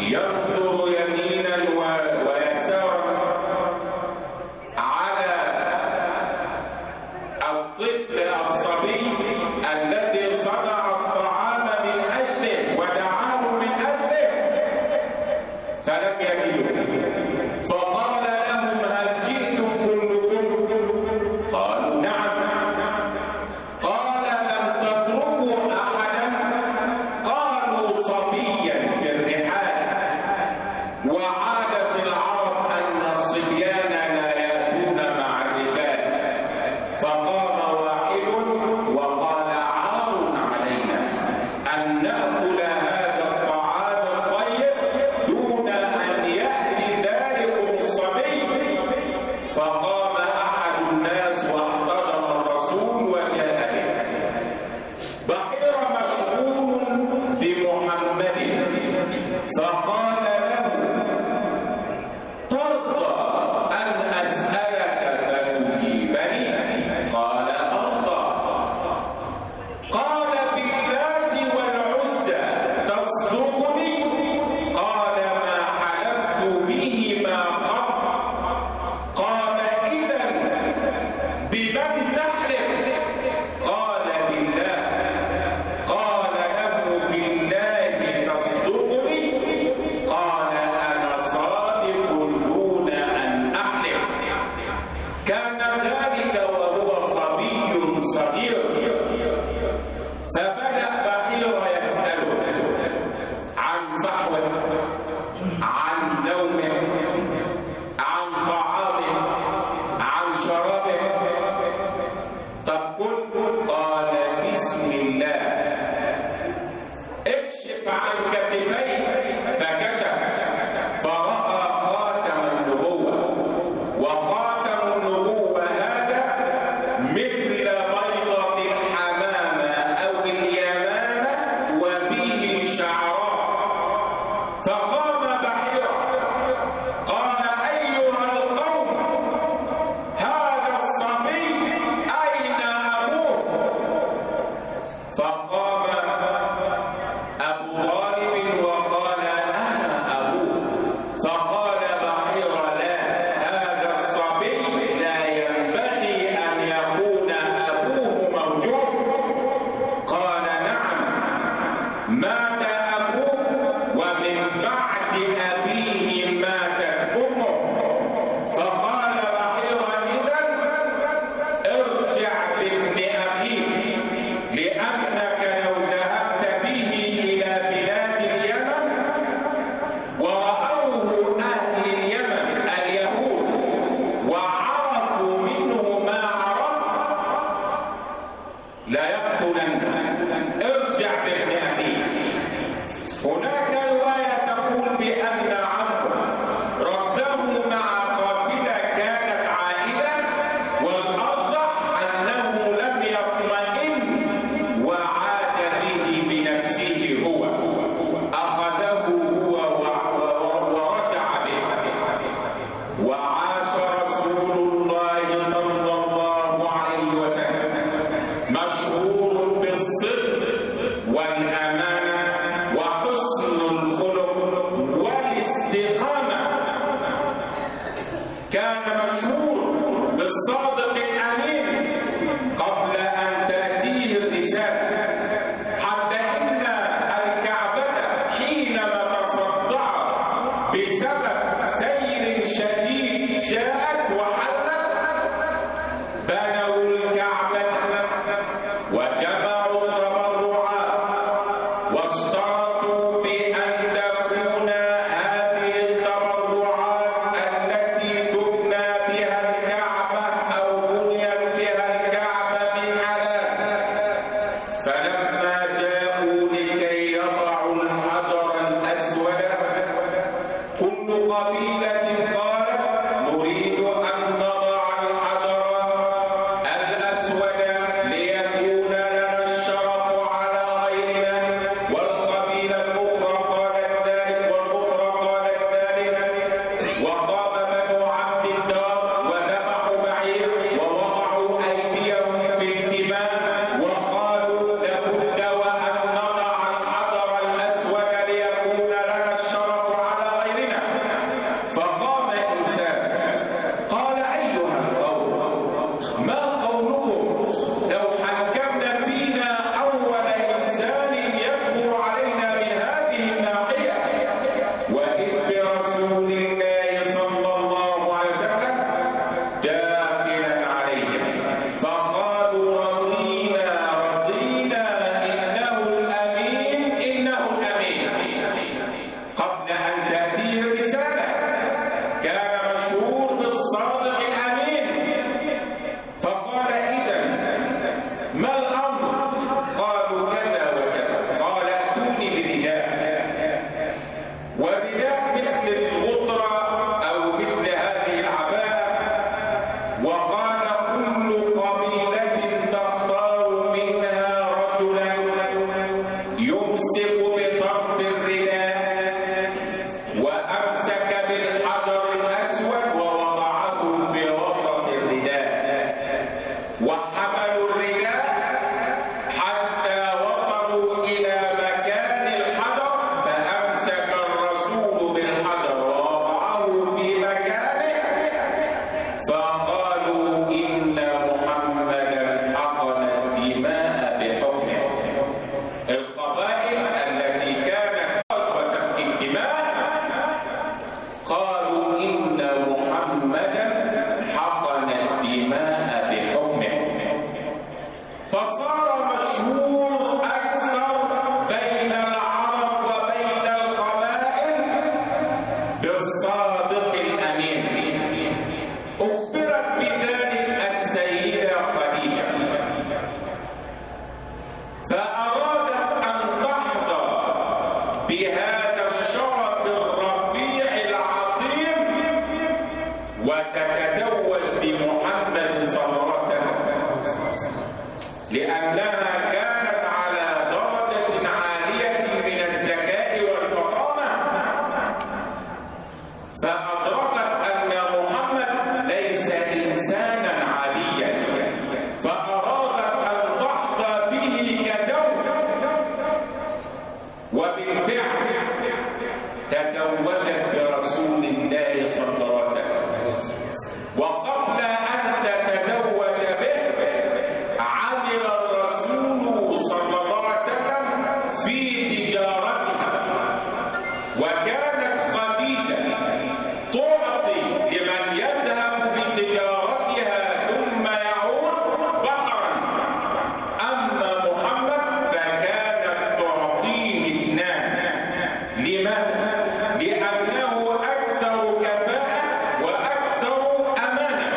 ينظر يمينا ويسارا على الطفل الصبي الذي صنع الطعام من أجله ودعاه من أجله فلم يجدوا، فقال لهم هل جئتم كلكم؟ قالوا نعم. قال لم تتركوا أحدا؟ قالوا صبيا في الرحال. وعادة العرب أن الصبيان لا يأتون مع الرجال، فقام واحد وقال عار علينا أن نأكل هذا الطعام الطيب دون أن يأتي ذلكم الصبي. فقام أحد الناس واحتضن الرسول وجاء به. بحير مشغول بمحمد فقال له ترضى أن أسألك فتجيبني؟ قال أرضى. قال باللات والعزى تصدقني؟ قال ما حلفت بهما قط. قال إذا بمن تحلف؟ قال بالله. قال له بالله تصدقني؟ قال أنا صادق دون أن أحلف. كان ذلك وهو صبي صغير. فبدأ بحير يسأله عن صحوه، عن نومه، عن طعامه، عن شرابه. طب كل قال بسم الله. اكشف عن كتفيه فكشف فرأى خاتم النبوة. وخاتم النبوة هذا مثل بيضة الحمامة أو اليمامة وفيه شعرات. فقام بحيرة قال أيها القوم هذا الصبي أين أبوه؟ فقام أبو طالب وقال أنا أبوه. فقال بحيرة لا، هذا الصبي لا ينبغي أن يكون أبوه موجود. قال نعم، مات أبوه ومن بعد أبيه ماتت أمه. فقال بحيرة إذن ارجع بابن أخيك، لأنك لو ذهبت به إلى بلاد اليمن ورأوه أهل اليمن اليهود وعرفوا منه ما عرف لا يقتلن. ارجع بابن أخيك. هناك رواية تقول بأن عمرو رده مع قافلة كانت عائلة، والأرجح أنه لم يطمئن وعاد به بنفسه هو، أخذه هو ورجع به. وعاش رسول الله صلى الله عليه وسلم مشهور بالصدق والأمانة وحسن الخلق والاستقامة. كان مشهور بالصادق الأمين قبل أن تأتيه الرسالة، حتى إن الكعبة حينما تصدعت بسبب سيل شديد جاءت وحلت بنوا الكعبة وجمعوا التبرعات واشترطوا بأن تكون هذه التبرعات التي تبنى بها الكعبة أو بنيت بها الكعبة من حلال. فلما جاءوا لكي يضعوا الحجر الأسود كل قبيلة قالت نريد أن نضع الحجر الأسود ليكون لنا الشرف على غيرنا، والقبيلة الأخرى قالت ذلك والأخرى قالت ذلك. وقام بنو عبد الدار وذبحوا بعير ووضعوا أيديهم في الدماء وقالوا لابد وأن نضع الحجر الأسود ليكون لنا الشرف يمسك بطرف الرداء وأمسك بالحجر الأسود ووضعه في وسط الرداء، وحملوا الرداء حتى وصلوا إلى مكان الحجر، فأمسك الرسول بالحجر ووضعه في مكانه، فقالوا إن محمدا حقن الدماء بحكمه. القبائل التي كانت وسفك الدماء قالوا إن محمدا حقن الدماء بحكمه، فصار مشهور أكثر بين العرب وبين القبائل بالصادق الأمين. أخبرت بذلك السيدة خديجة، فأرادت أن تحظى بهذا الشرف الرفيع العظيم وتتزوج بمحمد صلى الله عليه وسلم، لأنها كانت على درجة عالية من الذكاء والفطانة، فأدركت أن محمد ليس إنسانا عاديا، فأرادت أن تحظى به كزوج، وبالفعل تزوجت برسول الله صلى الله عليه وسلم. وقبل أن تتزوج به عمل الرسول صلى الله عليه وسلم في تجارتها، وكانت خديجة تعطي لمن يذهب بتجارتها ثم يعود بقرا، أما محمد فكانت تعطيه اثنان. لماذا؟ لأنه أكثر كفاءة وأكثر أمانة.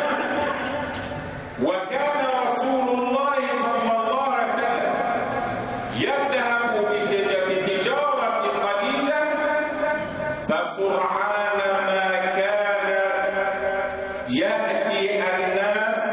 وكان رسول الله صلى الله عليه وسلم يذهب بتجارة خديجة، فسرعان ما كان يأتي الناس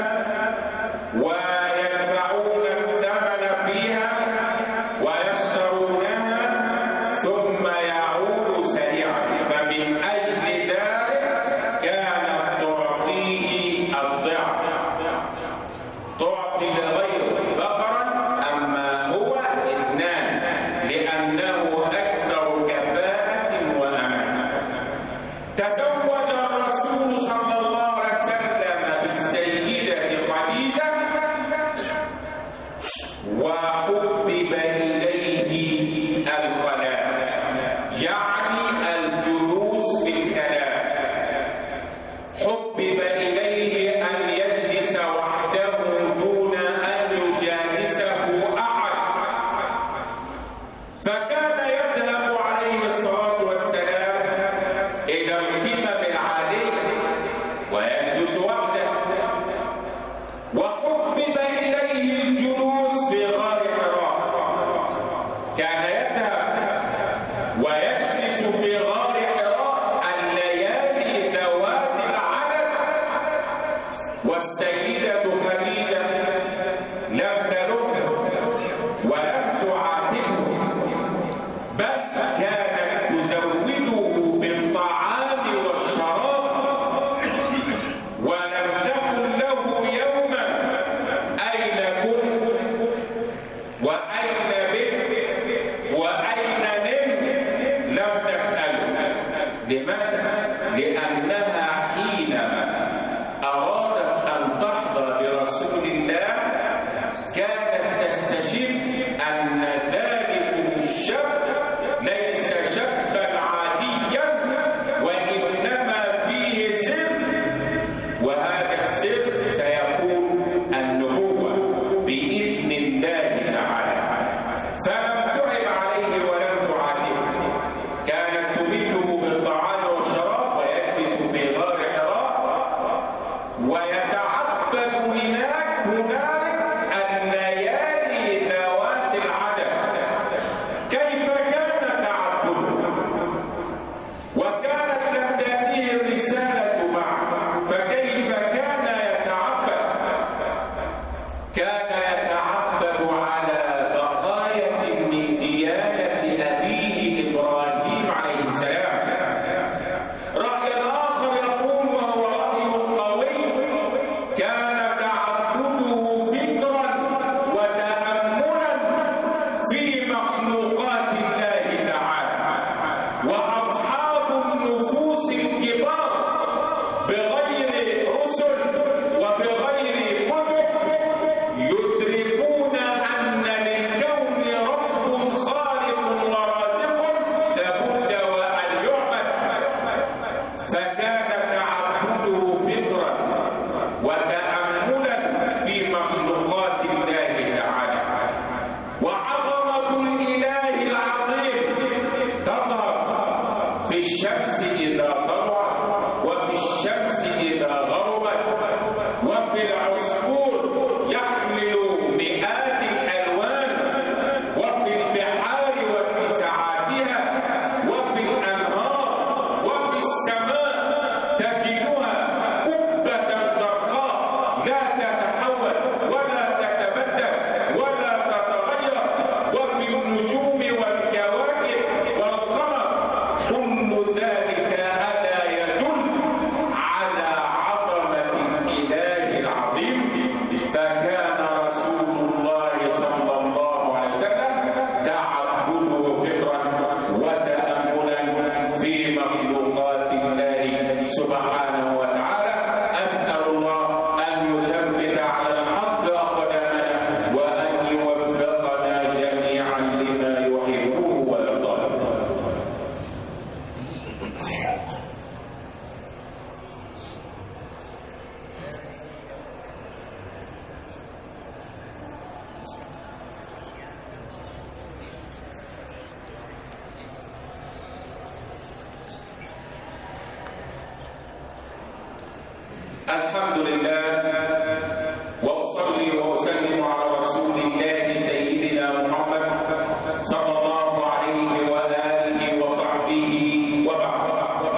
ويدفعون الثمن فيها ويشترونها ثم يعود سريعا، فمن أجل ذلك كانت تعطيه الضعف، تعطي لغيره بقرا أما هو اثنان، لأنه أكثر كفاءة وأمانة. تزوج الرسول صلى الله عليه وسلم بالسيدة خديجة، وحبب إليه الخلاء، يعني الجلوس في الخلاء. حبب إليه أن يجلس وحده دون أن يجالسه أحد، فكان يذهب عليه الصلاة والسلام إلى القمم العالية ويجلس وحده. وحبب إليه الجلوس في غار حراء، كان يذهب ويجلس في غار حراء الليالي ذوات العدد، والسيدة خديجة لم تلمه ولم تعاتبه، بل كانت تزوده بالطعام والشراب، ولم تقل له يوما أين كنت وأين بت وأين نمت، لم تسأله. لماذا؟ لأنها حينما أرادت أن تحظى برسول الله كانت تستشف أن ذلكم الشاب ليس شابا عاديا، وإنما فيه سر، وهذا السر سيكون النبوة بإذن الله تعالى. فلم تعب عليه ولم تعاتبه، كانت تمده بالطعام والشراب ويجلس الشمس إذا طلعت وفي الشمس إذا غربت وفي العصفور يحمل مئات الألوان وفي البحار واتساعاتها وفي الأنهار وفي السماء تجدها قبة زرقاء لا تتحول ولا تتبدل ولا تتغير وفي النجوم والكواكب والقمر كل ذلك ألا يدل على عظمة الإله العظيم فكان رسول الله صلى الله عليه وسلم تعبده فكرا وتأملا في مخلوقات الله سبحانه وتعالى. أسأل الله أن يثبت على الحق أقدامنا وأن يوفقنا جميعا لما يحبه ويرضاه. الحمد لله وأصلي وأسلم على رسول الله سيدنا محمد صلى الله عليه وآله وصحبه وبعد.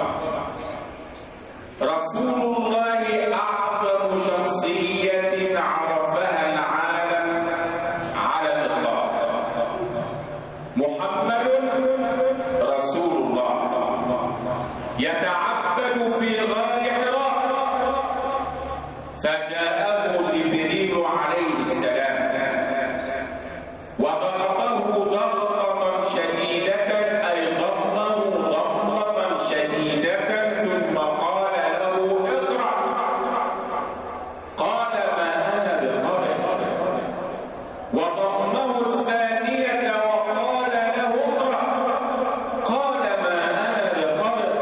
رسول الله أعظم شخصية عرفها العالم على الإطلاق. محمد رسول الله يتعبد في غار حراء فجاءه جبريل عليه السلام وضربه ضربة شديدة أي ضمه ضمة شديدة ثم قال له اقرأ. قال ما أنا بقارئ. وضمه الثانية وقال له اقرأ. قال ما أنا بقارئ.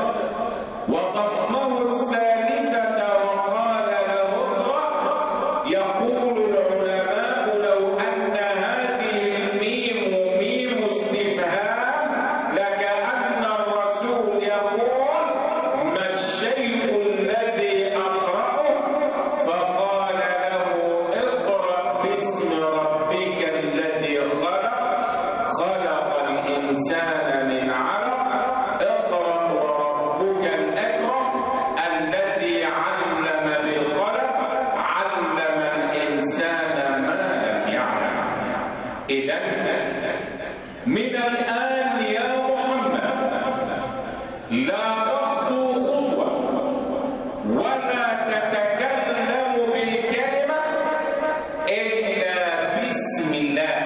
وضمه الثالثة وقال له اقرأ. يقول العلماء لو أن هذه الميم ميم استفهام لكأن الرسول يقول ما الشيء الذي أقرأه؟ فقال له اقرأ باسم ربك الذي خلق خلق الإنسان من علق اقرأ وربك الأكرم الذي علم بالقلم علم الإنسان ما لم يعلم. إذن من الآن يا محمد لا تخطو خطوة ولا تتكلم بالكلمة إلا بسم الله.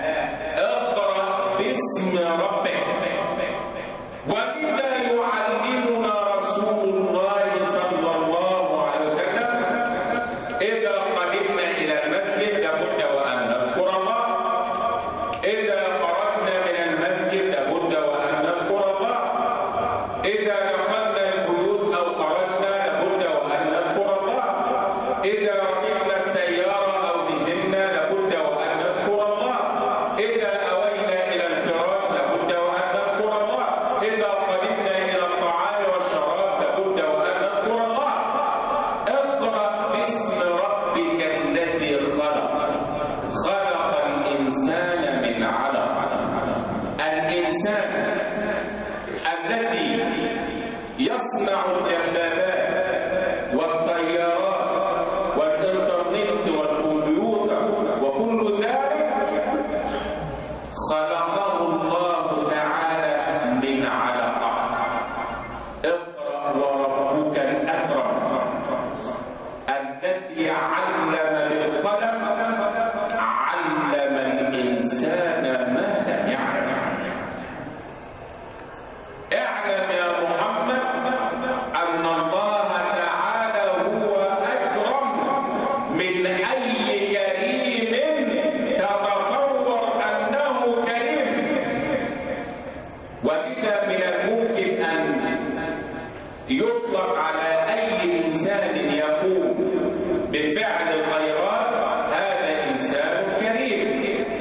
اقرأ باسم ربك. وإذا يعلمنا رسول الله صلى الله عليه وسلم إذا قدمنا إلى المسجد لابد وأن نذكر الله. إذا خرجنا من المسجد لابد وأن نذكر الله. إذا دخلنا البيوت أو خرجنا لابد وأن نذكر الله. إذا ركبنا السيارة أو نزلنا لابد وأن نذكر الله. إذا أوينا إلى الفراش لابد وأن نذكر الله. إذا قدمنا إلى الطعام والشراب لابد وأن نذكر الله. اقرأ باسم ربك الذي خلق خلق الإنسان من علق. الإنسان الذي يصنع الدبابات والطيارات والإنترنت والكمبيوتر وكل ذلك خلقه الله تعالى من علقة. اقرأ وربك الأكرم الذي علم بالقلم علم الإنسان ما لم يعلم. اعلم يا محمد أن الله تعالى هو أكرم من أي كريم تتصور أنه كريم. ولذا من الممكن أن يطلق على أي إنسان يقوم بفعل الخيرات هذا إنسان كريم.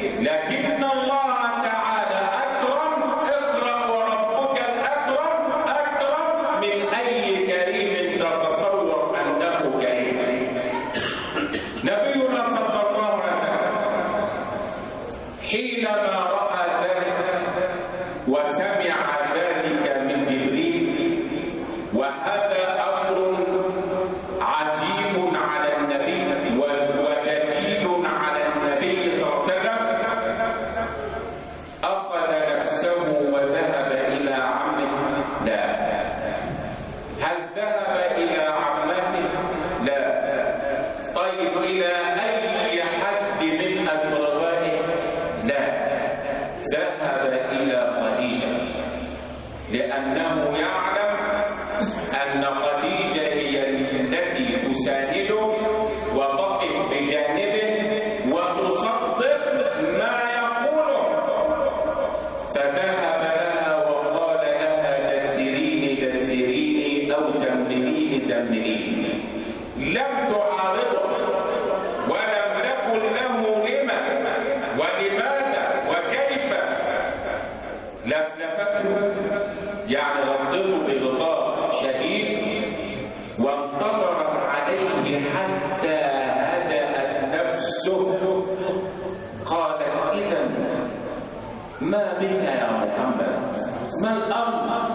لكن الله تعالى أكرم. اقرأ وربك الأكرم وسمع ذلك من جبريل، وهذا أمر عجيب على النبي وجديد على النبي صلى الله عليه وسلم. أخذ نفسه وذهب إلى عمه؟ لا. هل ذهب إلى عمته؟ لا. طيب إلى أي حد من أقربائه؟ لا. ذهب إلى خديجة، لأنه يعلم أن خديجة هي التي تسانده وتقف بجانبه وتصدق ما يقوله. فذهب لها وقال لها دثريني دثريني أو زمليني زمليني. لم تعارضه ولم تكن له لما ولماذا وكيف. لفلفته يعني غطته بغطاء شديد وانتظرت عليه حتى هدأت نفسه. قالت إذا ما بك يا محمد؟ ما الأمر؟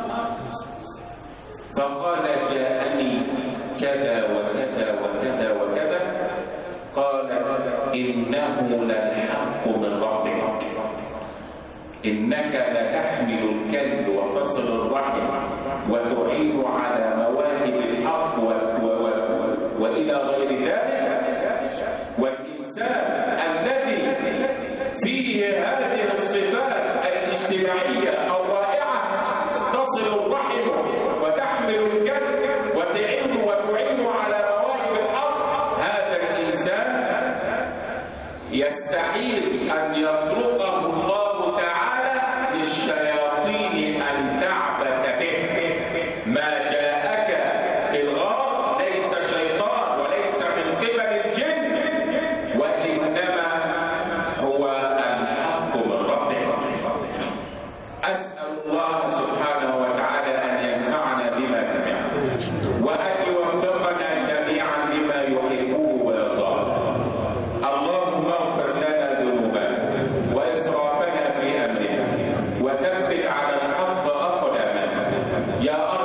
فقال جاءني كذا وكذا وكذا وكذا. قال إنه للحق من ربك، إنك لتحمل الكلب وتصل الرحم وتعين على مواهب الحق وإلى غير ذلك. والإنسان الذي فيه هذه الصفات الاجتماعية الرائعة، تصل الرحم وتحمل الكلب وتعين على مواهب الحق، هذا الإنسان يستحيل أن يطرقه الله تعالى للشياطين أن تعبث به. ما جاءك في الغار ليس شيطان وليس من قبل الجن، وإنما هو الحق من ربك. أسأل الله سبحانه وتعالى أن ينفعنا بما سمعنا وأن يوفقنا جميعا لما يحبه ويرضاه. اللهم اغفر لنا ذنوبنا وإسرافنا في أمرنا وثبت على الحق أقدامنا يا